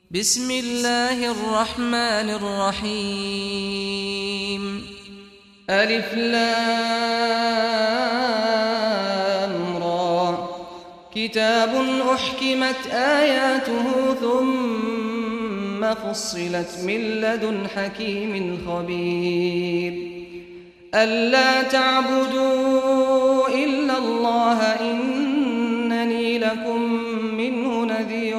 بسم الله الرحمن الرحيم ألف لام را كتاب أحكمت آياته ثم فصلت من لدن حكيم خبير ألا تعبدوا إلا الله إنني لكم منه نذير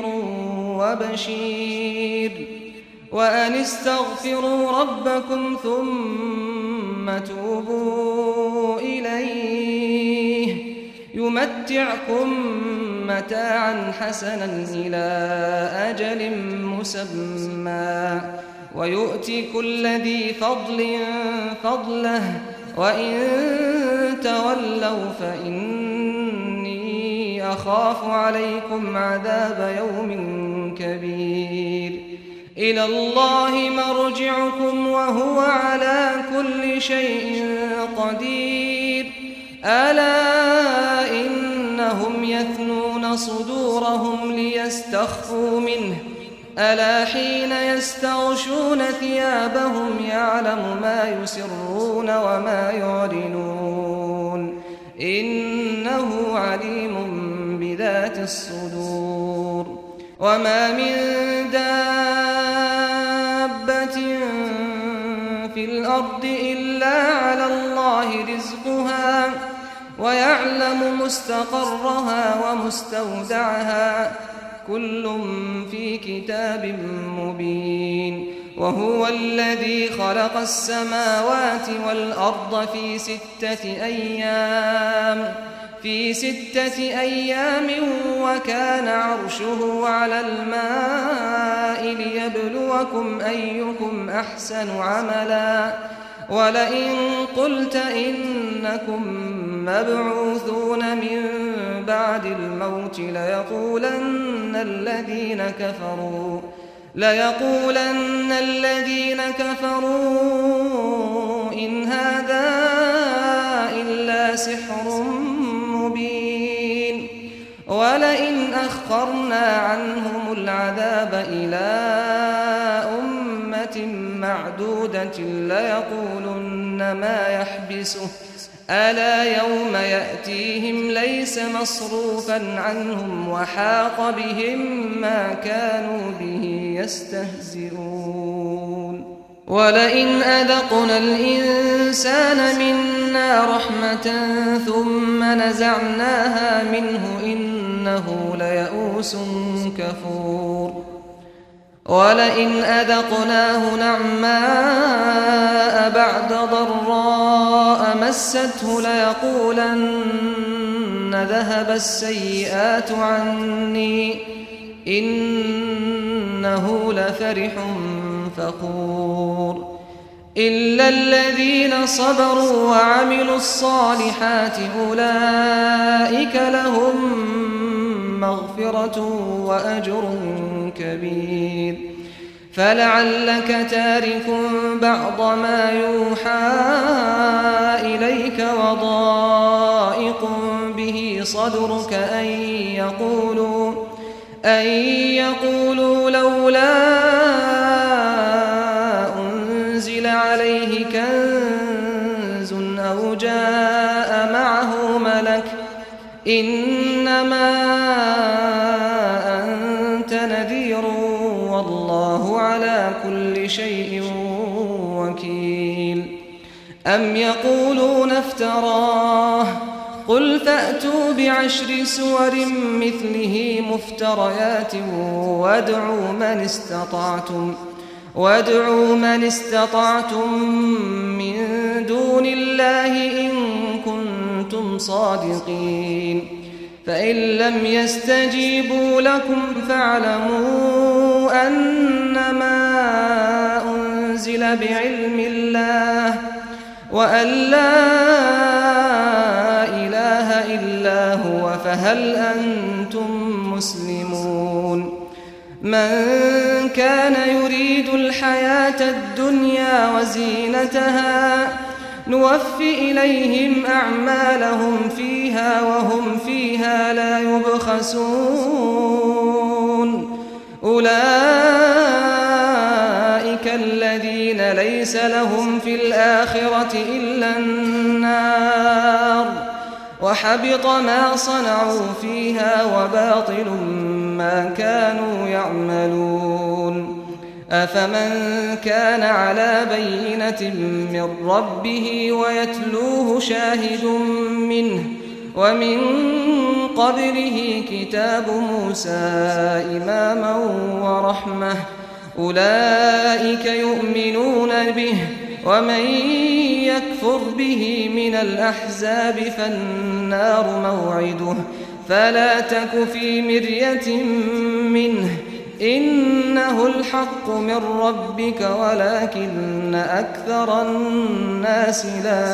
وبشير وأن استغفروا ربكم ثم توبوا إليه يمتعكم متاعا حسنا إلى أجل مسمى ويؤتي كل ذي فضل فضله وإن تولوا فإني أخاف عليكم عذاب يوم كبير إلى الله مرجعكم وهو على كل شيء قدير ألا إنهم يثنون صدورهم ليستخفوا منه ألا حين يستغشون ثيابهم يعلم ما يسرون وما يعلنون إنه عليم بذات الصدور وما من دابة في الأرض إلا على الله رزقها ويعلم مستقرها ومستودعها كل في كتاب مبين وهو الذي خلق السماوات والأرض في ستة أيام وكان عرشه على الماء ليبلوكم أيكم أحسن عملا ولئن قلت إنكم مبعوثون من بعد الموت ليقولن الذين كفروا إن هذا إلا سحر مبين ولئن أخرنا عنهم العذاب إلى أمة معدودة ليقولن ما يحبسه ألا يوم يأتيهم ليس مصروفا عنهم وحاق بهم ما كانوا به يستهزئون ولئن أذقنا الإنسان منا رحمة ثم نزعناها منه إنه ليئوس كفور ولئن أذقناه نعماء بعد ضراء مسته ليقولن ذهب السيئات عني إنه لفرح فخور إلا الذين صبروا وعملوا الصالحات أولئك لهم مغفرة وأجر كبير فلعلك تارك بعض ما يوحى إليك وضائق به صدرك أن يقولوا لولا أنزل عليه كنز أو جاء معه ملك إنما أنت نذير والله على كل شيء وكيل أم يقولون افتراه قل فأتوا بعشر سور مثله مفتريات وادعوا من استطعتم من دون الله إن كنتم صادقين فإن لم يستجيبوا لكم فاعلموا أنما أنزل بعلم الله وأن لا إله إلا هو فهل أنتم مسلمون من كان يريد الحياة الدنيا وزينتها نوفي إليهم أعمالهم فيها وهم فيها لا يبخسون أولئك ليس لهم في الآخرة إلا النار وحبط ما صنعوا فيها وباطل ما كانوا يعملون أفمن كان على بينة من ربه ويتلوه شاهد منه ومن قبله كتاب موسى إماما ورحمة أولئك يؤمنون به ومن يكفر به من الأحزاب فالنار موعده فلا تك في مرية منه إنه الحق من ربك ولكن أكثر الناس لا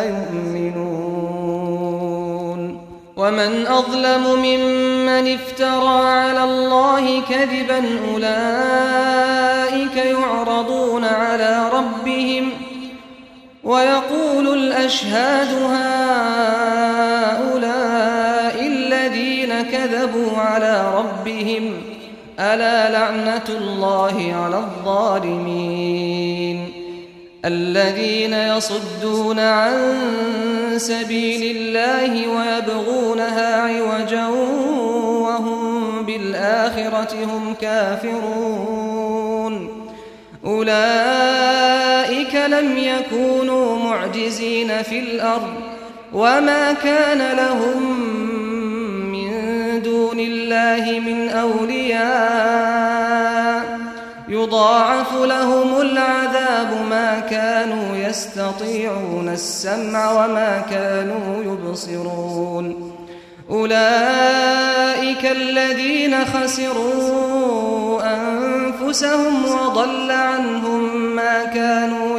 يؤمنون ومن أظلم ممن افترى على الله كذبا أولئك يعرضون على ربهم ويقول الأشهاد هؤلاء الذين كذبوا على ربهم ألا لعنة الله على الظالمين الذين يصدون عن سبيل الله ويبغونها عوجا وهم بالآخرة هم كافرون أولئك لم يكونوا معجزين في الأرض وما كان لهم من دون الله من أولياء يضاعف لهم العذاب ما كانوا يستطيعون السمع وما كانوا يبصرون أولئك الذين خسروا أنفسهم وضل عنهم ما كانوا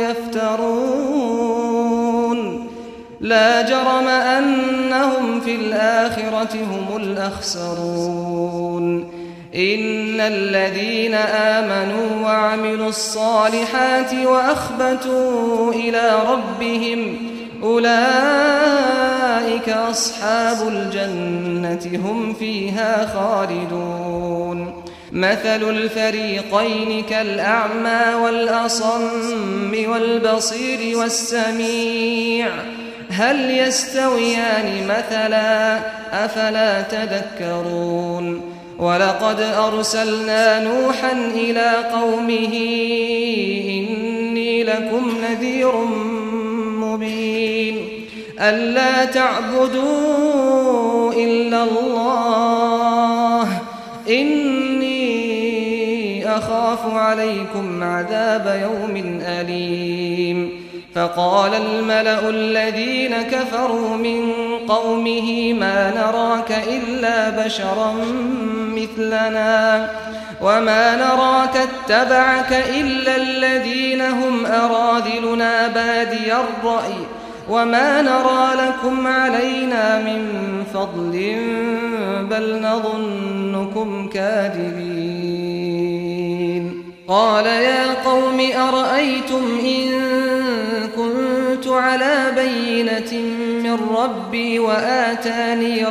يفترون لا جرم أنهم في الآخرة هم الأخسرون إن الذين آمنوا وعملوا الصالحات وأخبتوا إلى ربهم أولئك أصحاب الجنة هم فيها خالدون مثل الفريقين كالأعمى والأصم والبصير والسميع هل يستويان مثلا أفلا تذكرون ولقد أرسلنا نوحا إلى قومه إني لكم نذير مبين ألا تعبدوا إلا الله إني أخاف عليكم عذاب يوم أليم فقال الملأ الذين كفروا من قومه ما نراك إلا بشرا مثلنا وما نراك اتبعك إلا الذين هم أراذلنا بادي الرأي وما نرى لكم علينا من فضل بل نظنكم كاذبين قال يا قوم أرأيتم إن كنت على بينة من ربي وآتاني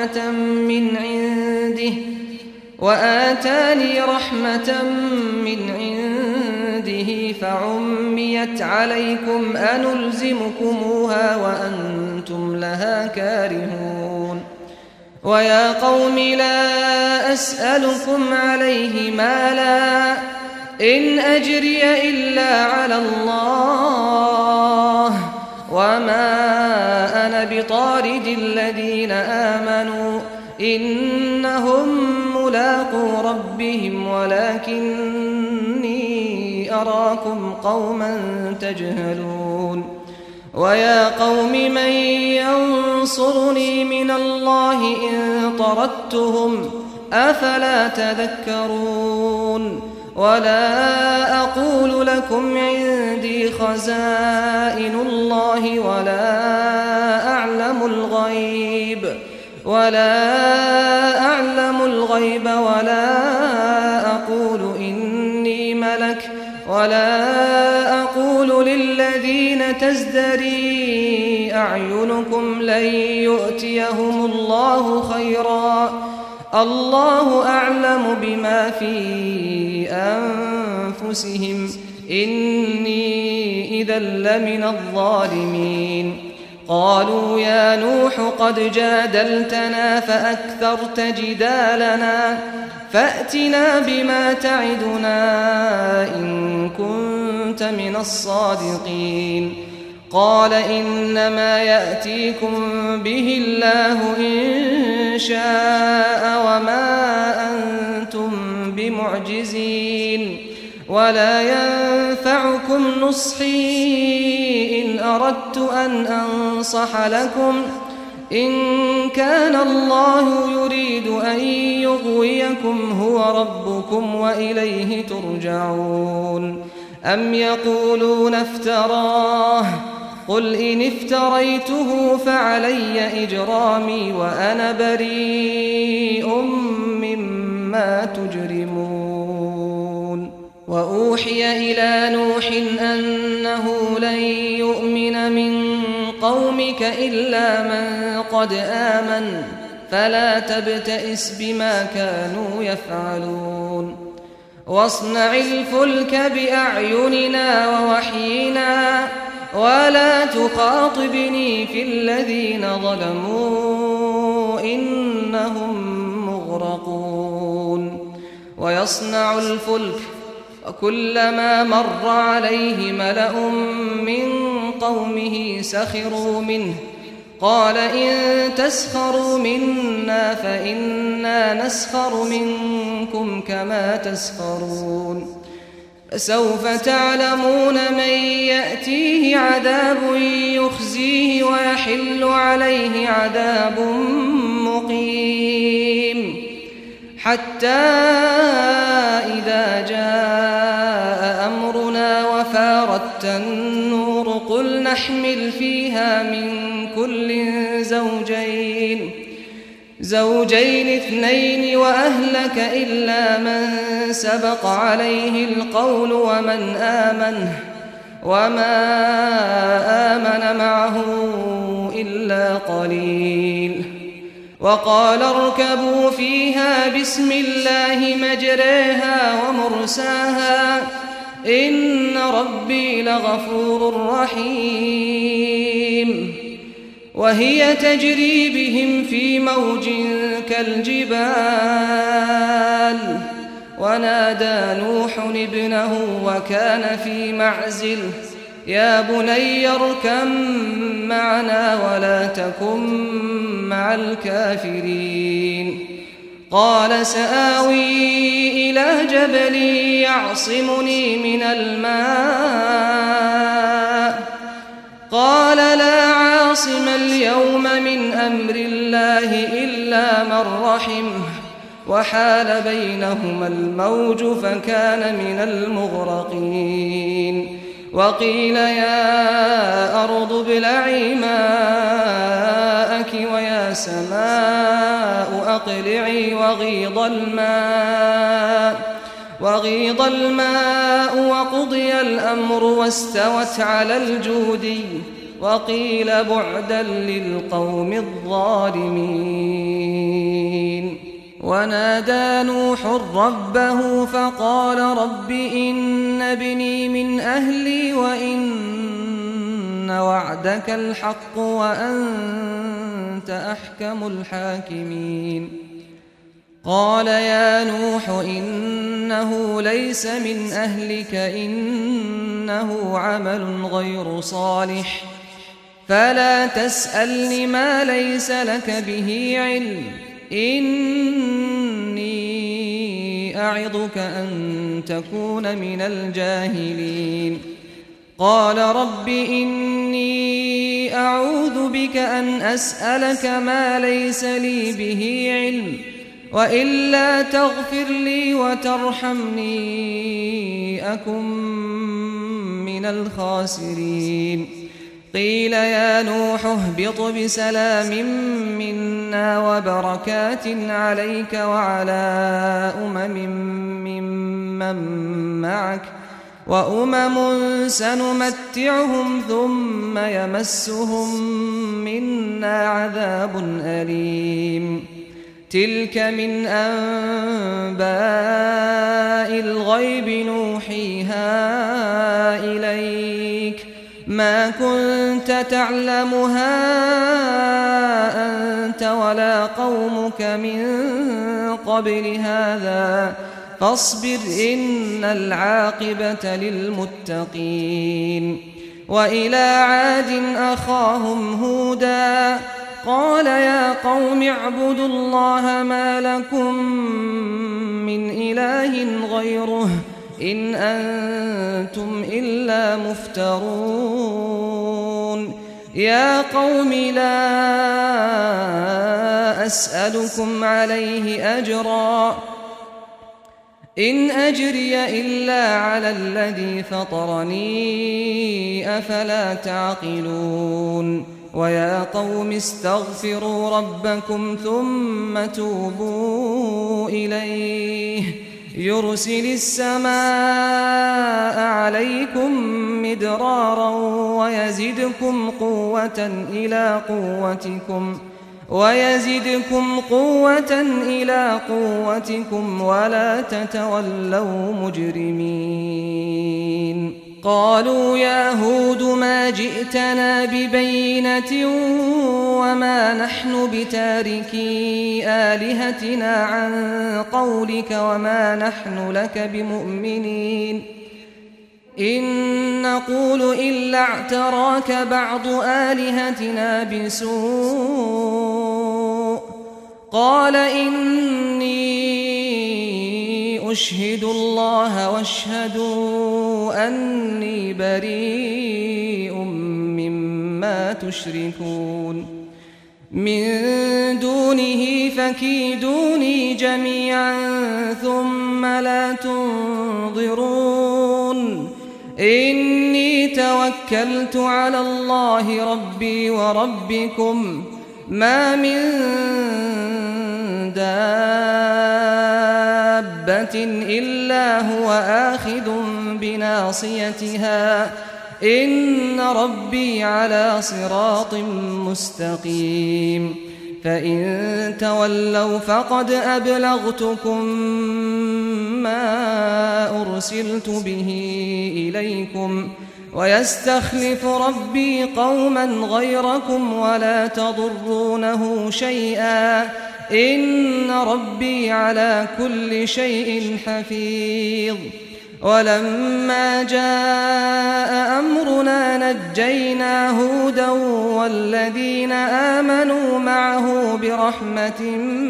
رحمة من عنده فعميت عليكم أنلزمكموها وأنتم لها كارهون ويا قوم لا أسألكم عليه مالا إن أجري إلا على الله وما أنا بطارد الذين آمنوا إنهم ملاقو ربهم ولكني أراكم قوما تجهلون ويا قوم من ينصرني من الله إن طردتهم أفلا تذكرون ولا أقول لكم عندي خزائن الله ولا أعلم الغيب ولا أقول إني ملك ولا أقول للذين تزدري أعينكم لن يؤتيهم الله خيرا الله أعلم بما في أنفسهم إني إذا لمن الظالمين قالوا يا نوح قد جادلتنا فأكثرت جدالنا فأتنا بما تعدنا إن كنت من الصادقين قال إنما يأتيكم به الله إن شاء وما أنتم بمعجزين ولا ينفعكم نصحي إن أردت أن أنصح لكم إن كان الله يريد أن يغويكم هو ربكم وإليه ترجعون أم يقولون افتراه قل إن افتريته فعلي إجرامي وأنا بريء مما تجرمون وأوحي إلى نوح أنه لن يؤمن من قومك إلا من قد آمن فلا تبتئس بما كانوا يفعلون واصنع الفلك بأعيننا ووحينا ولا تخاطبني في الذين ظلموا إنهم مغرقون ويصنع الفلك وكلما مر عليه ملأ من قومه سخروا منه قال إن تسخروا منا فإنا نسخر منكم كما تسخرون فسوف تعلمون من يأتيه عذاب يخزيه ويحل عليه عذاب مقيم حتى إذا جاء أمرنا وفارت النور قل نحمل فيها من كل زوجين اثنين وأهلك إلا من سبق عليه القول وما آمن معه إلا قليل وقال اركبوا فيها بسم الله مجريها ومرساها إن ربي لغفور رحيم وهي تجري بهم في موج كالجبال ونادى نوح ابنه وكان في معزل يا بني اركب معنا ولا تكن مع الكافرين قال سآوي إلى جبل يعصمني من الماء قال لا عاصم اليوم من أمر الله إلا من رحمه وحال بينهما الموج فكان من المغرقين وقيل يا أرض ابلعي ماءك ويا سماء أقلعي وغيض الماء وقضي الأمر واستوت على الجودي وقيل بعدا للقوم الظالمين ونادى نوح ربه فقال رب إن ابني من أهلي وإن وعدك الحق وأنت أحكم الحاكمين قال يا نوح إنه ليس من أهلك إنه عمل غير صالح فلا تسألني ما ليس لك به علم إني أعظك أن تكون من الجاهلين قال رب إني أعوذ بك أن أسألك ما ليس لي به علم وإلا تغفر لي وترحمني أكن من الخاسرين قيل يا نوح اهبط بسلام منا وبركات عليك وعلى ممن معك وأمم سنمتعهم ثم يمسهم منا عذاب أليم تلك من أنباء الغيب نوحيها ما كنت تعلمها أنت ولا قومك من قبل هذا فاصبر إن العاقبة للمتقين. وإلى عاد أخاهم هودا قال يا قوم اعبدوا الله ما لكم من إله غيره إن أنتم إلا مفترون. يا قوم لا أسألكم عليه أجرا إن أجري إلا على الذي فطرني أفلا تعقلون. ويا قوم استغفروا ربكم ثم توبوا إليه يرسل السماء عليكم مدرارا ويزدكم قوة إلى قوتكم ولا تتولوا مجرمين. قالوا يا هود ما جئتنا ببينة وما نحن بتاركي آلهتنا عن قولك وما نحن لك بمؤمنين إن نقول إلا اعتراك بعض آلهتنا بسوء. قال إني أشهد الله واشهدوا أني بريء مما تشركون من دونه فكيدوني جميعا ثم لا تنظرون. إني توكلت على الله ربي وربكم ما من دابة إلا هو آخذ بناصيتها إن ربي على صراط مستقيم. فإن تولوا فقد أبلغتكم ما أرسلت به إليكم ويستخلف ربي قوما غيركم ولا تضرونه شيئا إن ربي على كل شيء حفيظ. ولما جاء أمرنا نجينا هودا والذين آمنوا معه برحمة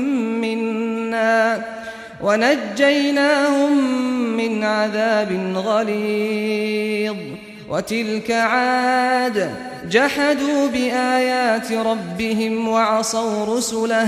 منا ونجيناهم من عذاب غليظ. وتلك عاد جحدوا بآيات ربهم وعصوا رسله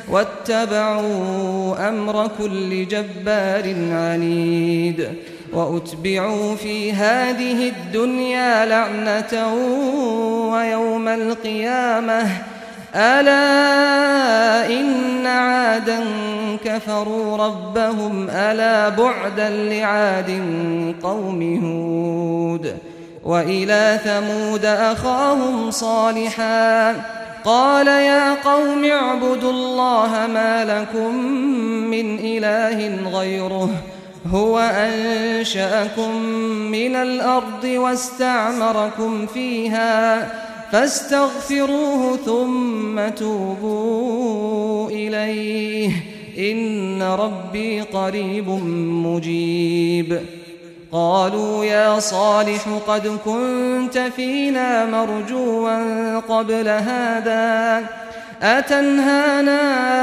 واتبعوا أمر كل جبار عنيد. وأتبعوا في هذه الدنيا لعنة ويوم القيامة ألا إن عادا كفروا ربهم ألا بعدا لعاد قوم هود. وإلى ثمود أخاهم صالحا قال يا قوم اعبدوا الله ما لكم من إله غيره هو أنشأكم من الأرض واستعمركم فيها فاستغفروه ثم توبوا إليه إن ربي قريب مجيب. قالوا يا صالح قد كنت فينا مرجوا قبل هذا أتنهانا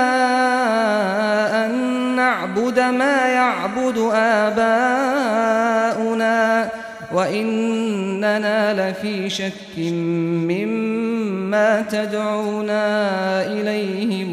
أن نعبد ما يعبد آباؤنا وإننا لفي شك مما تدعونا إليه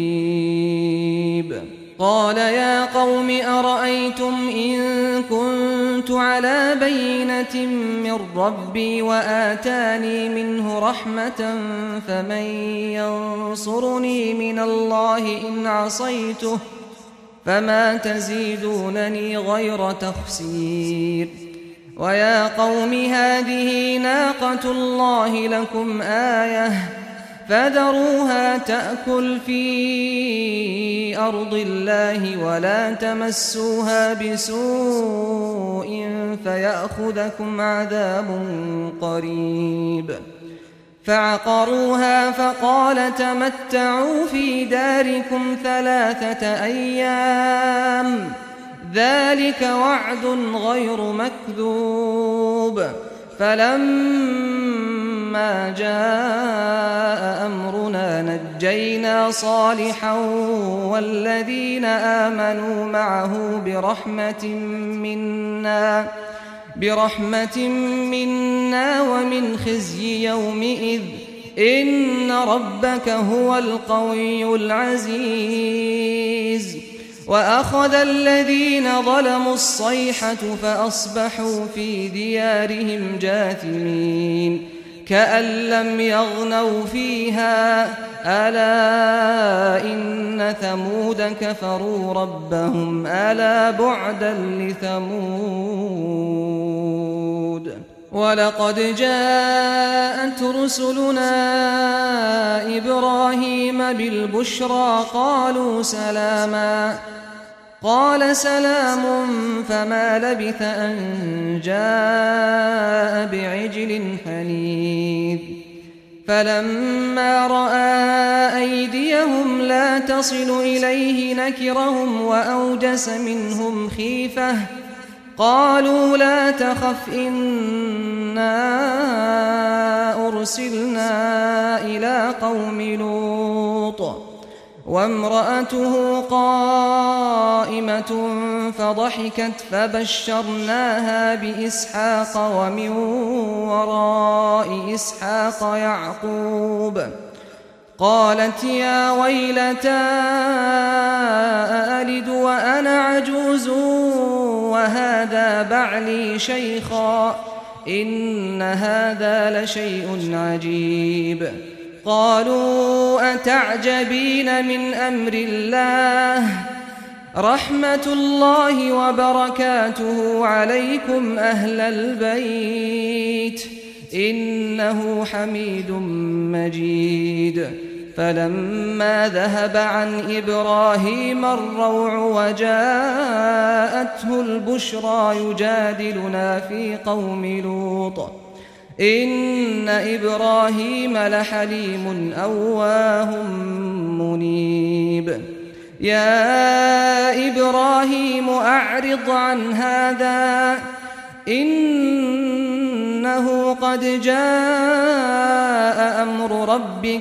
مريب. قال يا قوم أرأيتم إن كنت على بينة من ربي وآتاني منه رحمة فمن ينصرني من الله إن عصيته فما تزيدونني غير تخسير. ويا قوم هذه ناقة الله لكم آية فذروها تأكل في أرض الله ولا تمسوها بسوء فيأخذكم عذاب قريب. فعقروها فقال تمتعوا في داركم 3 أيام ذلك وعد غير مكذوب. فلما جاء أمرنا نجينا صالحا والذين آمنوا معه برحمة منا ومن خزي يومئذ إن ربك هو القوي العزيز. وأخذ الذين ظلموا الصيحة فأصبحوا في ديارهم جاثمين كأن لم يغنوا فيها ألا إن ثمود كفروا ربهم ألا بعدا لثمود. ولقد جاءت رسلنا إبراهيم بالبشرى قالوا سلاما قال سلام فما لبث أن جاء بعجل حنيذ. فلما رأى أيديهم لا تصل إليه نكرهم وأوجس منهم خيفة قالوا لا تخف إنا أرسلنا إلى قوم لوط وامرأته قائمة فضحكت فبشرناها بإسحاق ومن وراء إسحاق يعقوب. قالت يا ويلتى أألد وأنا عجوز وهذا بعلي شيخا إن هذا لشيء عجيب. قالوا أتعجبين من أمر الله رحمة الله وبركاته عليكم أهل البيت إنه حميد مجيد. فلما ذهب عن إبراهيم الروع وجاءته البشرى يجادلنا في قوم لوط إن إبراهيم لحليم أواه منيب. يا إبراهيم أعرض عن هذا إنه قد جاء أمر ربك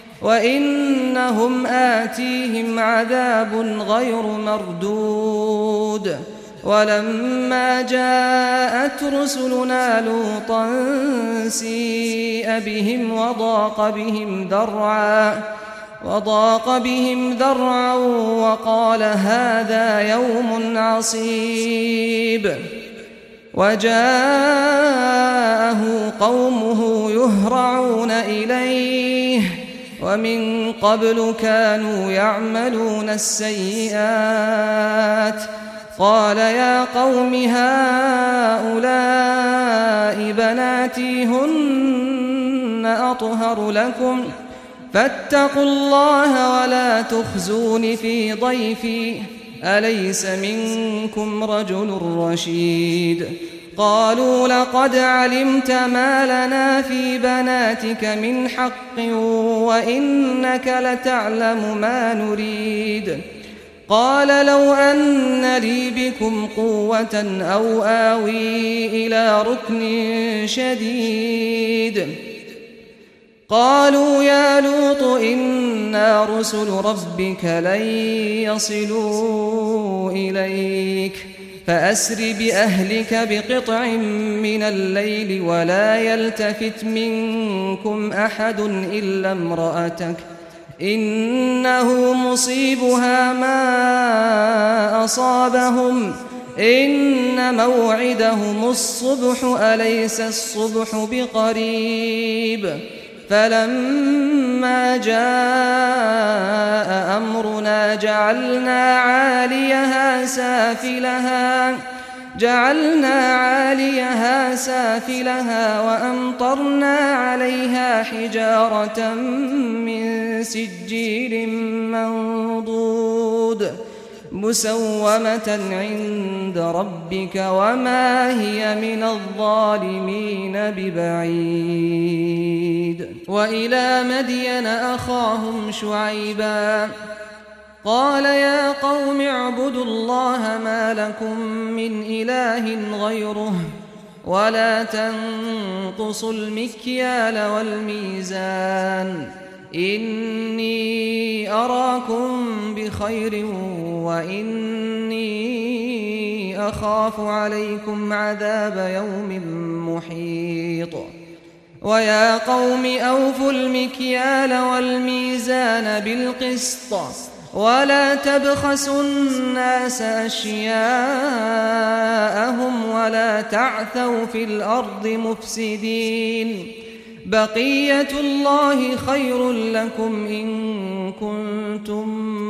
وإنهم آتيهم عذاب غير مردود. ولما جاءت رسلنا لوطا سيء بهم وضاق بهم ذرعا وقال هذا يوم عصيب. وجاءه قومه يهرعون إليه ومن قبل كانوا يعملون السيئات قال يا قوم هؤلاء بناتي هن أطهر لكم فاتقوا الله ولا تخزون في ضيفي أليس منكم رجل رشيد. قالوا لقد علمت ما لنا في بناتك من حق وإنك لتعلم ما نريد. قال لو أن لي بكم قوة أو آوي إلى ركن شديد. قالوا يا لوط إنا رسل ربك لن يصلوا إليك فأسر بأهلك بقطع من الليل ولا يلتفت منكم أحد إلا امرأتك إنه مصيبها ما أصابهم إن موعدهم الصبح أليس الصبح بقريب. فلما جاء أمرنا جعلنا عاليها سافلها وأمطرنا عليها حجارة من سجيل منضود مسومة عند ربك وما هي من الظالمين ببعيد. وإلى مدين أخاهم شعيبا قال يا قوم اعبدوا الله ما لكم من إله غيره ولا تنقصوا المكيال والميزان إني أراكم بخير وإني أخاف عليكم عذاب يوم محيط. ويا قوم أوفوا المكيال والميزان بالقسط ولا تبخسوا الناس أشياءهم ولا تعثوا في الأرض مفسدين بقية الله خير لكم إن كنتم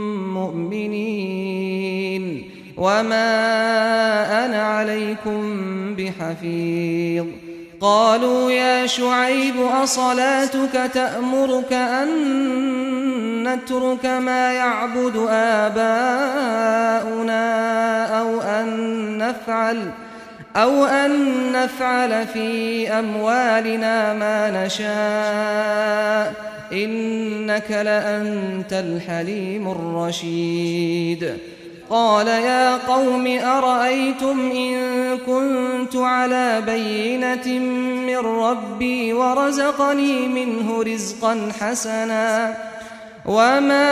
مؤمنين وما أنا عليكم بحفيظ. قالوا يا شعيب أصلاتك تأمرك أن نترك ما يعبد آباؤنا أو أن نفعل في أموالنا ما نشاء إنك لأنت الحليم الرشيد. قال يا قوم أرأيتم إن كنت على بينة من ربي ورزقني منه رزقا حسنا وما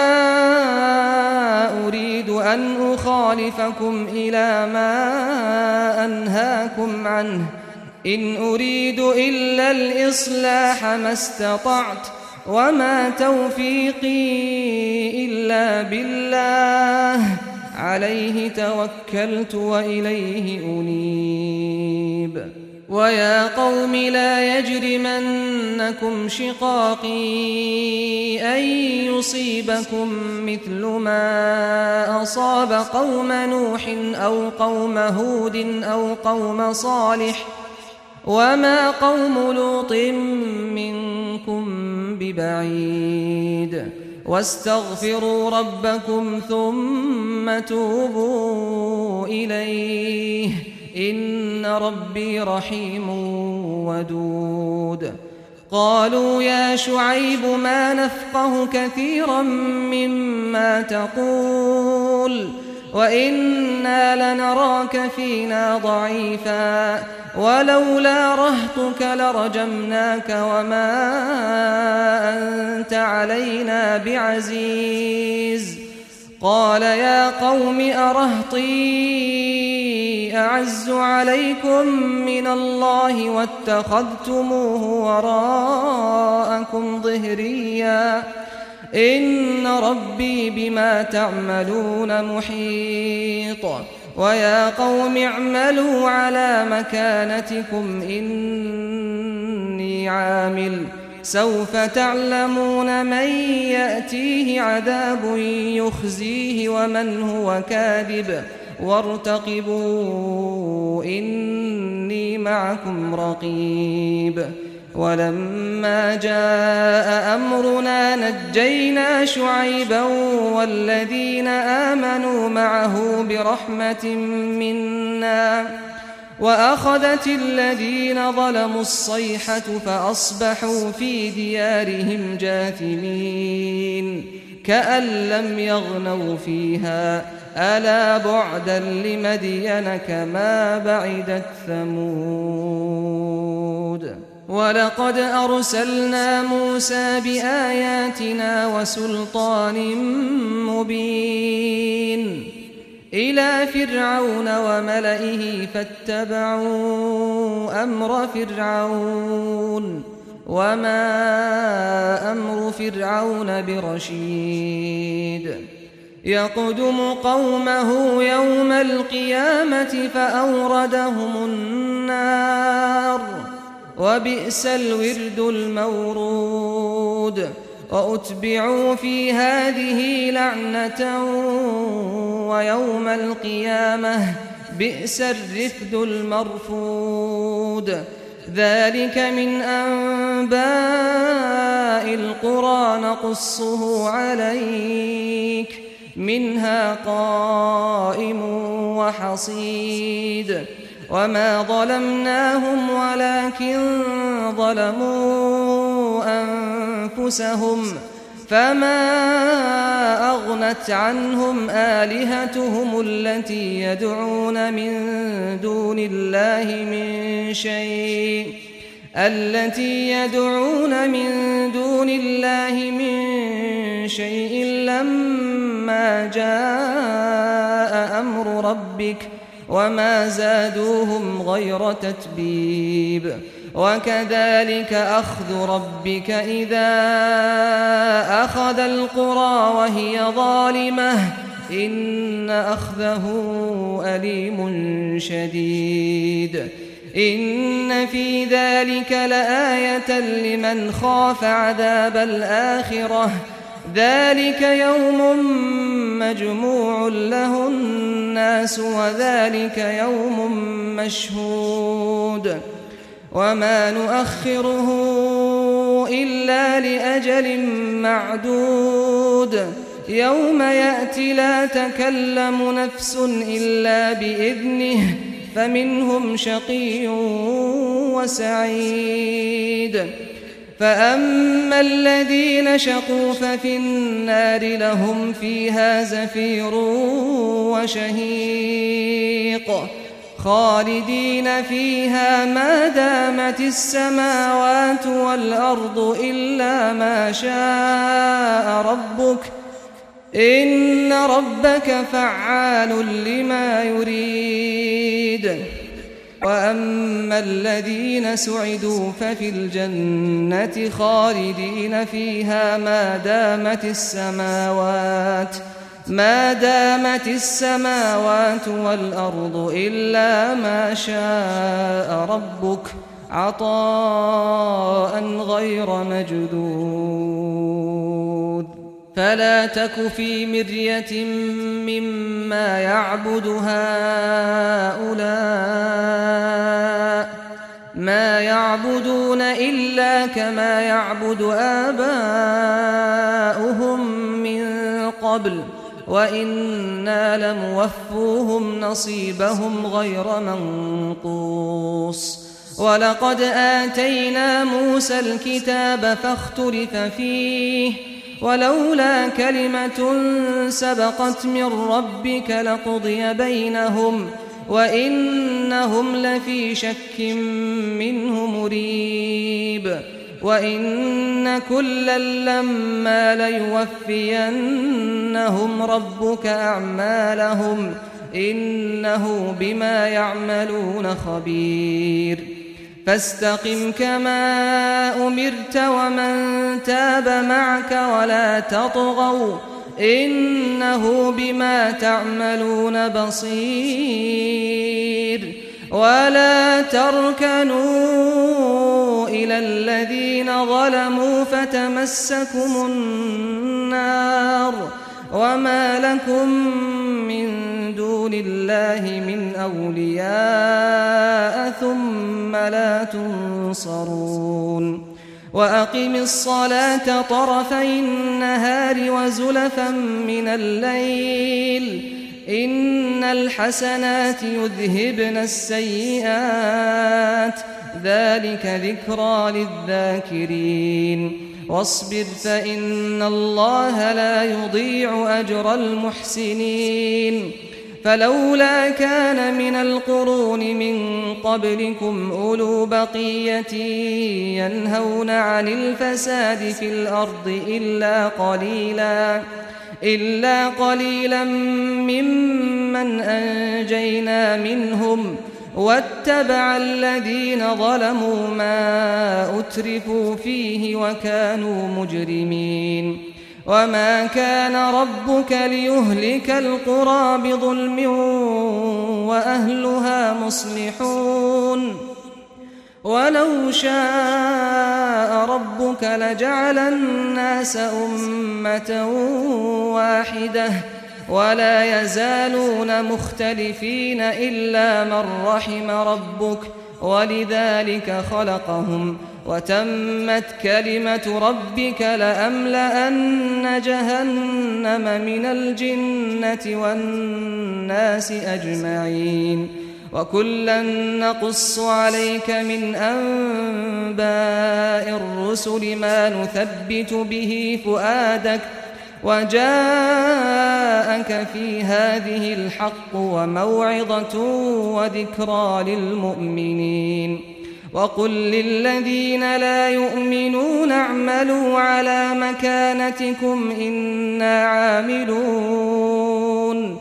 أريد أن أخالفكم إلى ما أنهاكم عنه إن أريد إلا الإصلاح ما استطعت وما توفيقي إلا بالله عليه توكلت وإليه أنيب. ويا قوم لا يجرمنكم شقاقي أن يصيبكم مثل ما أصاب قوم نوح أو قوم هود أو قوم صالح وما قوم لوط منكم ببعيد. واستغفروا ربكم ثم توبوا إليه إن ربي رحيم ودود. قالوا يا شعيب ما نفقه كثيرا مما تقول وإنا لنراك فينا ضعيفا ولولا رهطك لرجمناك وما أنت علينا بعزيز. قال يا قوم أرهطي أعز عليكم من الله واتخذتموه وراءكم ظهريا إن ربي بما تعملون محيط. ويا قوم اعملوا على مكانتكم إني عامل سوف تعلمون من يأتيه عذاب يخزيه ومن هو كاذب وارتقبوا إني معكم رقيب. ولما جاء أمرنا نجينا شعيبا والذين آمنوا معه برحمة منا وأخذت الذين ظلموا الصيحة فأصبحوا في ديارهم جاثمين كأن لم يغنوا فيها ألا بعدا لمدين كما بعدت ثمود. ولقد أرسلنا موسى بآياتنا وسلطان مبين إلى فرعون وملئه فاتبعوا أمر فرعون وما أمر فرعون برشيد. يقدم قومه يوم القيامة فأوردهم النار وبئس الورد المورود. وأتبعوا في هذه لعنة ويوم القيامة بئس الرفد المرفود. ذلك من أنباء القرى نقصه عليك منها قائم وحصيد وما ظلمناهم ولكن ظلموا أنفسهم فما أغنت عنهم آلهتهم التي يدعون من دون الله من شيء لما جاء أمر ربك وما زادوهم غير تتبيب وكذلك أخذ ربك إذا أخذ القرى وهي ظالمة إن أخذه أليم شديد إن في ذلك لآية لمن خاف عذاب الآخرة ذلك يوم مجموع له الناس وذلك يوم مشهود وما نؤخره إلا لأجل معدود يوم يأتي لا تكلم نفس إلا بإذنه فمنهم شقي وسعيد فأما الذين شقوا ففي النار لهم فيها زفير وشهيق خالدين فيها ما دامت السماوات والأرض إلا ما شاء ربك إن ربك فعال لما يريد وأما الذين سعدوا ففي الجنة خالدين فيها ما دامت السماوات والأرض إلا ما شاء ربك عطاء غير مجدود فلا تك في مرية مما يعبد هؤلاء ما يعبدون إلا كما يعبد آباؤهم من قبل وإنا لموفوهم نصيبهم غير منقوص ولقد آتينا موسى الكتاب فاختلف فيه ولولا كلمة سبقت من ربك لقضي بينهم وإنهم لفي شك منه مريب وإن كلا لما ليوفينهم ربك أعمالهم إنه بما يعملون خبير فاستقم كما أمرت ومن تاب معك ولا تطغوا إنه بما تعملون بصير ولا تركنوا إلى الذين ظلموا فتمسكم النار وما لكم من دون الله من أولياء ثم لا تنصرون وأقم الصلاة طرفي النهار وزلفا من الليل إن الحسنات يذهبن السيئات ذلك ذكرى للذاكرين واصبر فإن الله لا يضيع أجر المحسنين فلولا كان من القرون من قبلكم أولو بقية ينهون عن الفساد في الأرض إلا قليلا ممن أنجينا منهم واتبع الذين ظلموا ما أترفوا فيه وكانوا مجرمين وما كان ربك ليهلك القرى بظلم وأهلها مصلحون ولو شاء ربك لجعل الناس أمة واحدة ولا يزالون مختلفين إلا من رحم ربك ولذلك خلقهم وتمت كلمة ربك لأملأن جهنم من الجنة والناس أجمعين وكلا نقص عليك من أنباء الرسل ما نثبت به فؤادك وجاءك في هذه الحق وموعظة وذكرى للمؤمنين وقل للذين لا يؤمنون اعملوا على مكانتكم إنا عاملون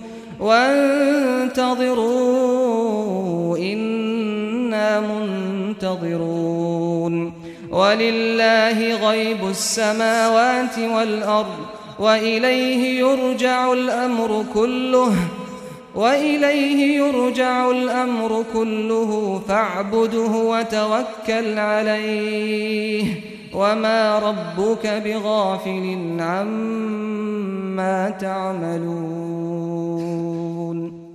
وانتظروا إنا منتظرون ولله غيب السماوات والأرض وإليه يرجع الأمر كله فاعبده وتوكل عليه وما ربك بغافل عما تعملون